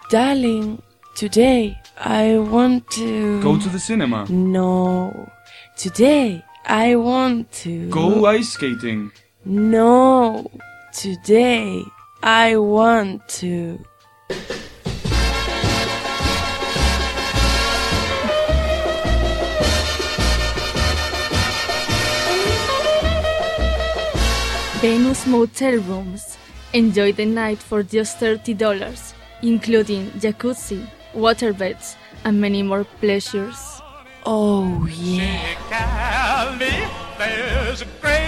Darling, today I want to... Go to the cinema. No. Today I want to... Go ice skating. No. Today I want to... Venus Motel Rooms. Enjoy the night for just $30, including jacuzzi, waterbeds, and many more pleasures. Oh, yeah. Cali, there's a great